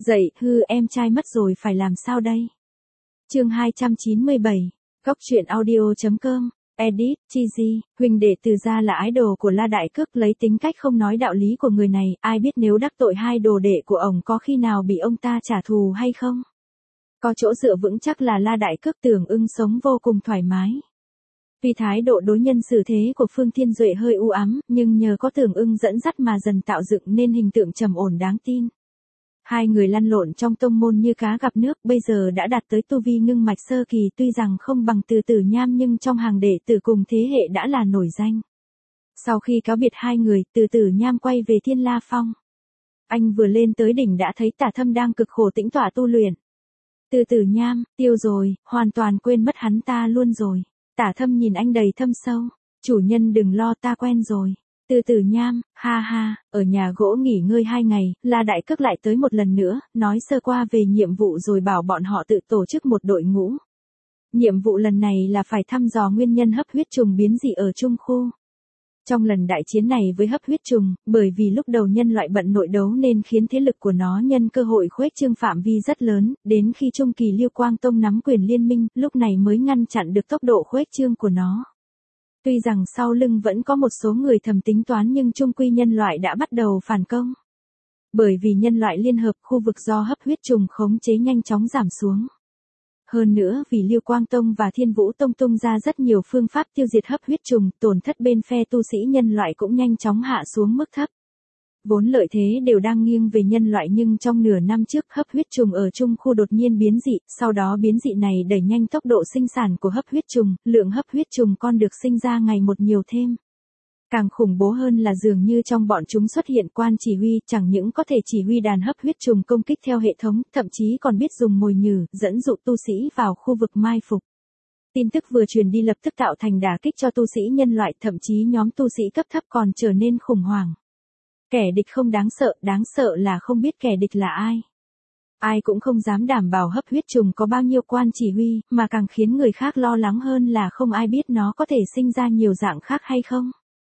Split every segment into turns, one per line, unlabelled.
Dậy, em trai mất rồi phải làm sao đây? Chương 297, Góc truyện audio.com, Edit, Cheesy, huynh đệ Từ Gia là idol của La Đại Cước, lấy tính cách không nói đạo lý của người này, ai biết nếu đắc tội hai đồ đệ của ông có khi nào bị ông ta trả thù hay không? Có chỗ dựa vững chắc là La Đại Cước Tưởng Ưng sống vô cùng thoải mái. Vì thái độ đối nhân xử thế của Phương Thiên Duệ hơi u ám, nhưng nhờ có Tưởng Ưng dẫn dắt mà dần tạo dựng nên hình tượng trầm ổn đáng tin. Hai người lăn lộn trong tông môn như cá gặp nước, bây giờ đã đạt tới tu vi ngưng mạch sơ kỳ, tuy rằng không bằng Từ Tử Nham nhưng trong hàng đệ tử cùng thế hệ đã là nổi danh. Sau khi cáo biệt hai người, Từ Tử Nham quay về Thiên La Phong. Anh vừa lên tới đỉnh đã thấy Tả Thâm đang cực khổ tĩnh tọa tu luyện. Từ Tử Nham, tiêu rồi, hoàn toàn quên mất hắn ta luôn rồi. Tả Thâm nhìn anh đầy thâm sâu. Chủ nhân đừng lo, ta quen rồi. Từ Tử Nham, ha ha, ở nhà gỗ nghỉ ngơi 2 ngày, La Đại Cước lại tới một lần nữa, nói sơ qua về nhiệm vụ rồi bảo bọn họ tự tổ chức một đội ngũ. Nhiệm vụ lần này là phải thăm dò nguyên nhân hấp huyết trùng biến dị ở Trung Khu. Trong lần đại chiến này với hấp huyết trùng, bởi vì lúc đầu nhân loại bận nội đấu nên khiến thế lực của nó nhân cơ hội khuếch trương phạm vi rất lớn, đến khi Trung Kỳ Liêu Quang Tông nắm quyền liên minh, lúc này mới ngăn chặn được tốc độ khuếch trương của nó. Tuy rằng sau lưng vẫn có một số người thầm tính toán nhưng chung quy nhân loại đã bắt đầu phản công. Bởi vì nhân loại liên hợp, khu vực do hấp huyết trùng khống chế nhanh chóng giảm xuống. Hơn nữa vì Liêu Quang Tông và Thiên Vũ Tông tung ra rất nhiều phương pháp tiêu diệt hấp huyết trùng, tổn thất bên phe tu sĩ nhân loại cũng nhanh chóng hạ xuống mức thấp. Vốn lợi thế đều đang nghiêng về nhân loại nhưng trong nửa năm trước hấp huyết trùng ở Trung Khu đột nhiên biến dị, sau đó biến dị này đẩy nhanh tốc độ sinh sản của hấp huyết trùng, lượng hấp huyết trùng con được sinh ra ngày một nhiều thêm. Càng khủng bố hơn là dường như trong bọn chúng xuất hiện quan chỉ huy, chẳng những có thể chỉ huy đàn hấp huyết trùng công kích theo hệ thống, thậm chí còn biết dùng mồi nhử, dẫn dụ tu sĩ vào khu vực mai phục. Tin tức vừa truyền đi lập tức tạo thành đả kích cho tu sĩ nhân loại, thậm chí nhóm tu sĩ cấp thấp còn trở nên khủng hoảng. Kẻ địch không đáng sợ là không biết kẻ địch là ai. Ai cũng không dám đảm bảo hấp huyết trùng có bao nhiêu quan chỉ huy, mà càng khiến người khác lo lắng hơn là không ai biết nó có thể sinh ra nhiều dạng khác hay không.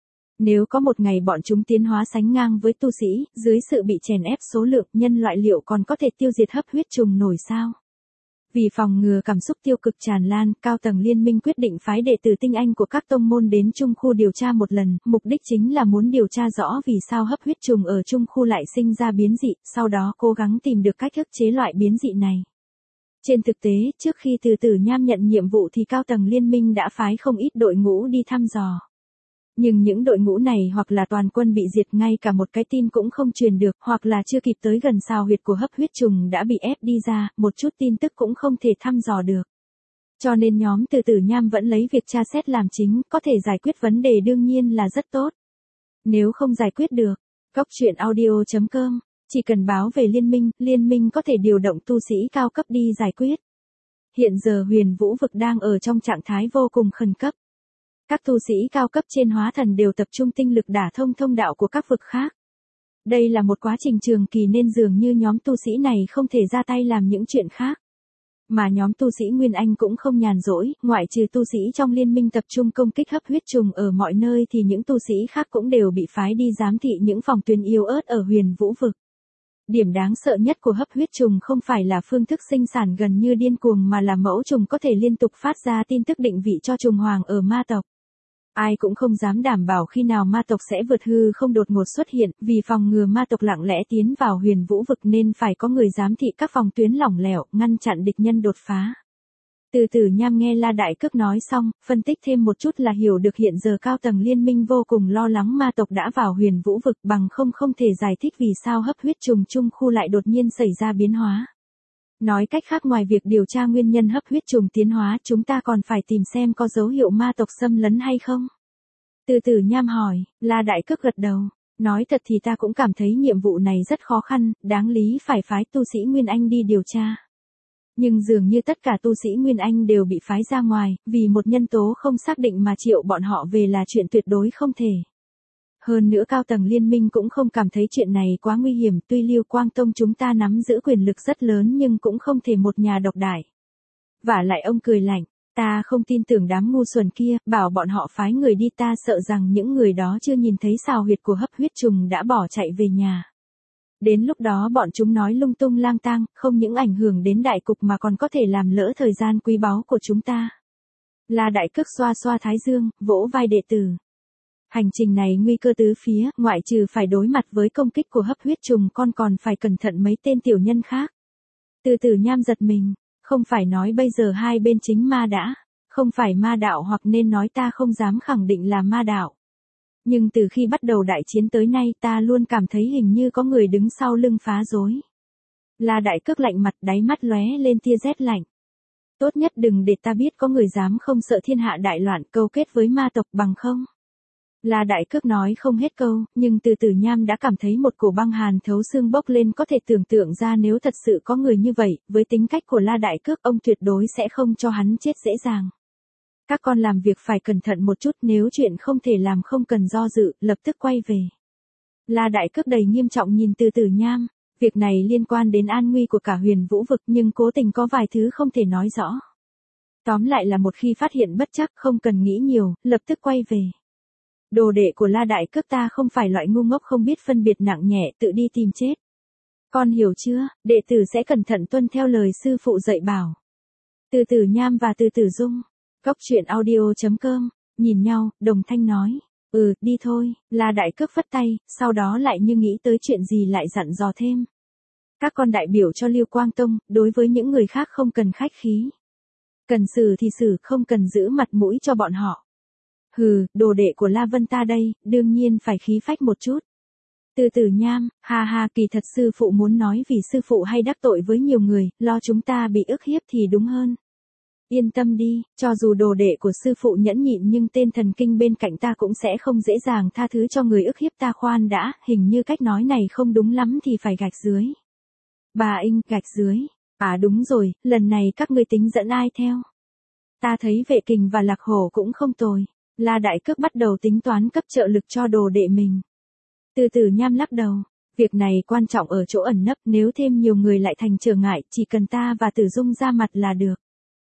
Nếu có một ngày bọn chúng tiến hóa sánh ngang với tu sĩ, dưới sự bị chèn ép số lượng, nhân loại liệu còn có thể tiêu diệt hấp huyết trùng nổi sao? Vì phòng ngừa cảm xúc tiêu cực tràn lan, cao tầng liên minh quyết định phái đệ tử tinh anh của các tông môn đến Trung Khu điều tra một lần, mục đích chính là muốn điều tra rõ vì sao hấp huyết trùng ở Trung Khu lại sinh ra biến dị, sau đó cố gắng tìm được cách ức chế loại biến dị này. Trên thực tế, trước khi Từ Tử Nham nhận nhiệm vụ thì cao tầng liên minh đã phái không ít đội ngũ đi thăm dò. Nhưng những đội ngũ này hoặc là toàn quân bị diệt, ngay cả một cái tin cũng không truyền được, hoặc là chưa kịp tới gần sao huyệt của hấp huyết trùng đã bị ép đi ra, một chút tin tức cũng không thể thăm dò được. Cho nên nhóm Từ Tử Nham vẫn lấy việc tra xét làm chính, có thể giải quyết vấn đề đương nhiên là rất tốt. Nếu không giải quyết được, Góc truyện audio.com, chỉ cần báo về liên minh có thể điều động tu sĩ cao cấp đi giải quyết. Hiện giờ Huyền Vũ vực đang ở trong trạng thái vô cùng khẩn cấp. Các tu sĩ cao cấp trên hóa thần đều tập trung tinh lực đả thông thông đạo của các vực khác. Đây là một quá trình trường kỳ nên dường như nhóm tu sĩ này không thể ra tay làm những chuyện khác. Mà nhóm tu sĩ Nguyên Anh cũng không nhàn rỗi, ngoại trừ tu sĩ trong liên minh tập trung công kích hấp huyết trùng ở mọi nơi thì những tu sĩ khác cũng đều bị phái đi giám thị những phòng tuyến yếu ớt ở Huyền Vũ vực. Điểm đáng sợ nhất của hấp huyết trùng không phải là phương thức sinh sản gần như điên cuồng mà là mẫu trùng có thể liên tục phát ra tin tức định vị cho trùng hoàng ở ma tộc. Ai cũng không dám đảm bảo khi nào ma tộc sẽ vượt hư không đột ngột xuất hiện, vì phòng ngừa ma tộc lặng lẽ tiến vào Huyền Vũ vực nên phải có người giám thị các phòng tuyến lỏng lẻo, ngăn chặn địch nhân đột phá. Từ Tử Nham nghe La Đại Cước nói xong, phân tích thêm một chút là hiểu được hiện giờ cao tầng liên minh vô cùng lo lắng ma tộc đã vào Huyền Vũ vực, bằng không thể giải thích vì sao hấp huyết trùng Trung Khu lại đột nhiên xảy ra biến hóa. Nói cách khác, ngoài việc điều tra nguyên nhân hấp huyết trùng tiến hóa, chúng ta còn phải tìm xem có dấu hiệu ma tộc xâm lấn hay không? Từ Tử Nham hỏi. La Đại Cước gật đầu. Nói thật thì ta cũng cảm thấy nhiệm vụ này rất khó khăn, đáng lý phải phái tu sĩ Nguyên Anh đi điều tra. Nhưng dường như tất cả tu sĩ Nguyên Anh đều bị phái ra ngoài, vì một nhân tố không xác định mà triệu bọn họ về là chuyện tuyệt đối không thể. Hơn nữa cao tầng liên minh cũng không cảm thấy chuyện này quá nguy hiểm, tuy Liêu Quang Tông chúng ta nắm giữ quyền lực rất lớn nhưng cũng không thể một nhà độc đại. Vả lại ông cười lạnh, ta không tin tưởng đám ngu xuẩn kia, bảo bọn họ phái người đi, ta sợ rằng những người đó chưa nhìn thấy sao huyệt của hấp huyết trùng đã bỏ chạy về nhà. Đến lúc đó bọn chúng nói lung tung lang tang, không những ảnh hưởng đến đại cục mà còn có thể làm lỡ thời gian quý báu của chúng ta. La Đại Cước xoa xoa thái dương, vỗ vai đệ tử. Hành trình này nguy cơ tứ phía, ngoại trừ phải đối mặt với công kích của hấp huyết trùng con còn phải cẩn thận mấy tên tiểu nhân khác. Từ Tử Nham giật mình, không phải nói bây giờ hai bên chính ma đã, không phải ma đạo hoặc nên nói ta không dám khẳng định là ma đạo. Nhưng từ khi bắt đầu đại chiến tới nay ta luôn cảm thấy hình như có người đứng sau lưng phá rối. La Đại Cước lạnh mặt, đáy mắt lóe lên tia rét lạnh. Tốt nhất đừng để ta biết có người dám không sợ thiên hạ đại loạn câu kết với ma tộc bằng không. La Đại Cước nói không hết câu, nhưng Từ Tử Nham đã cảm thấy một cổ băng hàn thấu xương bốc lên, có thể tưởng tượng ra nếu thật sự có người như vậy, với tính cách của La Đại Cước ông tuyệt đối sẽ không cho hắn chết dễ dàng. Các con làm việc phải cẩn thận một chút, nếu chuyện không thể làm không cần do dự, lập tức quay về. La Đại Cước đầy nghiêm trọng nhìn Từ Tử Nham, việc này liên quan đến an nguy của cả Huyền Vũ vực nhưng cố tình có vài thứ không thể nói rõ. Tóm lại là một khi phát hiện bất trắc không cần nghĩ nhiều, lập tức quay về. Đồ đệ của La Đại Cước ta không phải loại ngu ngốc không biết phân biệt nặng nhẹ tự đi tìm chết. Con hiểu chưa, đệ tử sẽ cẩn thận tuân theo lời sư phụ dạy bảo. Từ Tử Nham và Từ Tử Dung. Góc truyện audio.com, nhìn nhau, đồng thanh nói. Đi thôi, La Đại Cước phất tay, sau đó lại như nghĩ tới chuyện gì lại dặn dò thêm. Các con đại biểu cho Lưu Quang Tông, đối với những người khác không cần khách khí. Cần xử thì xử, không cần giữ mặt mũi cho bọn họ. Đồ đệ của La Vân ta đây, đương nhiên phải khí phách một chút. Từ Tử Nham, ha kỳ thật sư phụ muốn nói vì sư phụ hay đắc tội với nhiều người, lo chúng ta bị ức hiếp thì đúng hơn. Yên tâm đi, cho dù đồ đệ của sư phụ nhẫn nhịn nhưng tên thần kinh bên cạnh ta cũng sẽ không dễ dàng tha thứ cho người ức hiếp ta. Khoan đã, hình như cách nói này không đúng lắm thì phải gạch dưới. Bà Inh, gạch dưới. À đúng rồi, lần này các ngươi tính dẫn ai theo? Ta thấy Vệ Kình và Lạc Hổ cũng không tồi. La Đại Cước bắt đầu tính toán cấp trợ lực cho đồ đệ mình. Từ Tử Nham lắc đầu. Việc này quan trọng ở chỗ ẩn nấp, nếu thêm nhiều người lại thành trở ngại, chỉ cần ta và Tử Dung ra mặt là được.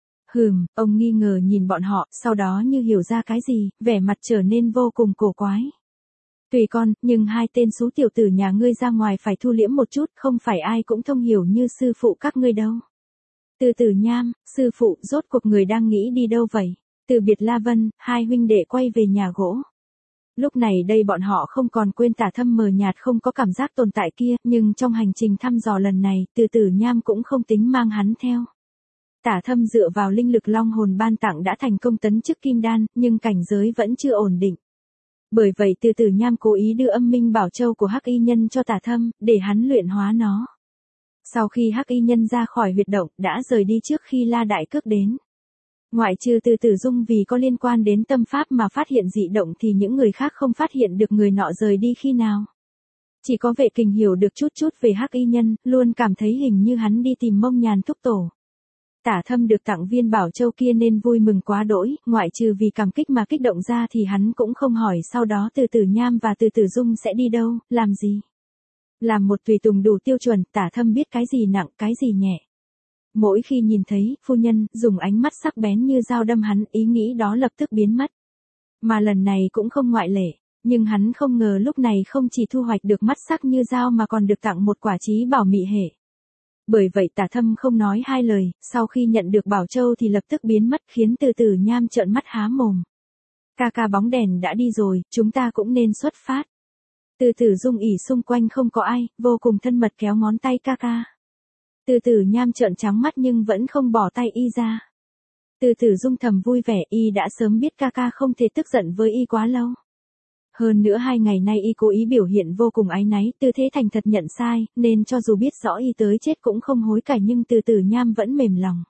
Ông nghi ngờ nhìn bọn họ, sau đó như hiểu ra cái gì, vẻ mặt trở nên vô cùng cổ quái. Tùy con, nhưng hai tên xú tiểu tử nhà ngươi ra ngoài phải thu liễm một chút, không phải ai cũng thông hiểu như sư phụ các ngươi đâu. Từ Tử Nham, sư phụ, rốt cuộc người đang nghĩ đi đâu vậy? Từ biệt La Vân, hai huynh đệ quay về nhà gỗ. Lúc này đây bọn họ không còn quên Tả Thâm mờ nhạt không có cảm giác tồn tại kia, nhưng trong hành trình thăm dò lần này, Từ Tử Nham cũng không tính mang hắn theo. Tả Thâm dựa vào linh lực long hồn ban tặng đã thành công tấn chức kim đan, nhưng cảnh giới vẫn chưa ổn định. Bởi vậy Từ Tử Nham cố ý đưa âm minh bảo châu của Hắc Y Nhân cho Tả Thâm, để hắn luyện hóa nó. Sau khi Hắc Y Nhân ra khỏi huyệt động, đã rời đi trước khi La Đại Cước đến. Ngoại trừ Từ Tử Dung vì có liên quan đến tâm pháp mà phát hiện dị động thì những người khác không phát hiện được người nọ rời đi khi nào. Chỉ có Vệ Kình hiểu được chút về Hắc Y Nhân, luôn cảm thấy hình như hắn đi tìm Mông Nhàn thúc tổ. Tả Thâm được tặng viên bảo châu kia nên vui mừng quá đỗi, ngoại trừ vì cảm kích mà kích động ra thì hắn cũng không hỏi sau đó Từ Tử Nham và Từ Tử Dung sẽ đi đâu, làm gì. Làm một tùy tùng đủ tiêu chuẩn, Tả Thâm biết cái gì nặng, cái gì nhẹ. Mỗi khi nhìn thấy, phu nhân, dùng ánh mắt sắc bén như dao đâm hắn, ý nghĩ đó lập tức biến mất. Mà lần này cũng không ngoại lệ, nhưng hắn không ngờ lúc này không chỉ thu hoạch được mắt sắc như dao mà còn được tặng một quả trí bảo mị hệ. Bởi vậy Tả Thâm không nói hai lời, sau khi nhận được bảo châu thì lập tức biến mất khiến Từ Tử Nham trợn mắt há mồm. Ca bóng đèn đã đi rồi, chúng ta cũng nên xuất phát. Từ Tử Dung ỉ xung quanh không có ai, vô cùng thân mật kéo ngón tay ca. Từ Tử Nham trợn trắng mắt nhưng vẫn không bỏ tay y ra. Từ Tử Dung thầm vui vẻ, y đã sớm biết ca không thể tức giận với y quá lâu. Hơn nữa 2 ngày nay y cố ý biểu hiện vô cùng áy náy, tư thế thành thật nhận sai, nên cho dù biết rõ y tới chết cũng không hối cải nhưng Từ Tử Nham vẫn mềm lòng.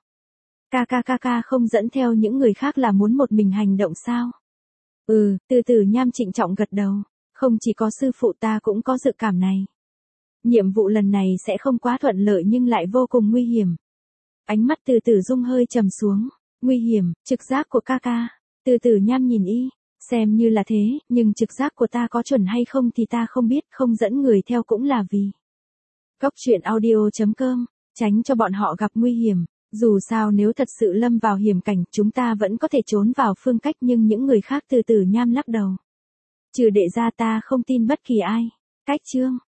Ca không dẫn theo những người khác là muốn một mình hành động sao? Từ Tử Nham trịnh trọng gật đầu. Không chỉ có sư phụ ta cũng có dự cảm này. Nhiệm vụ lần này sẽ không quá thuận lợi nhưng lại vô cùng nguy hiểm. Ánh mắt Từ Tử Dung hơi trầm xuống. Nguy hiểm, trực giác của ca. Từ Tử Nham nhìn y. Xem như là thế, nhưng trực giác của ta có chuẩn hay không thì ta không biết, không dẫn người theo cũng là vì. Góc truyện audio.com, tránh cho bọn họ gặp nguy hiểm. Dù sao nếu thật sự lâm vào hiểm cảnh, chúng ta vẫn có thể trốn vào phương cách nhưng những người khác. Từ Tử Nham lắc đầu. Trừ đệ ra ta không tin bất kỳ ai. Cách chương.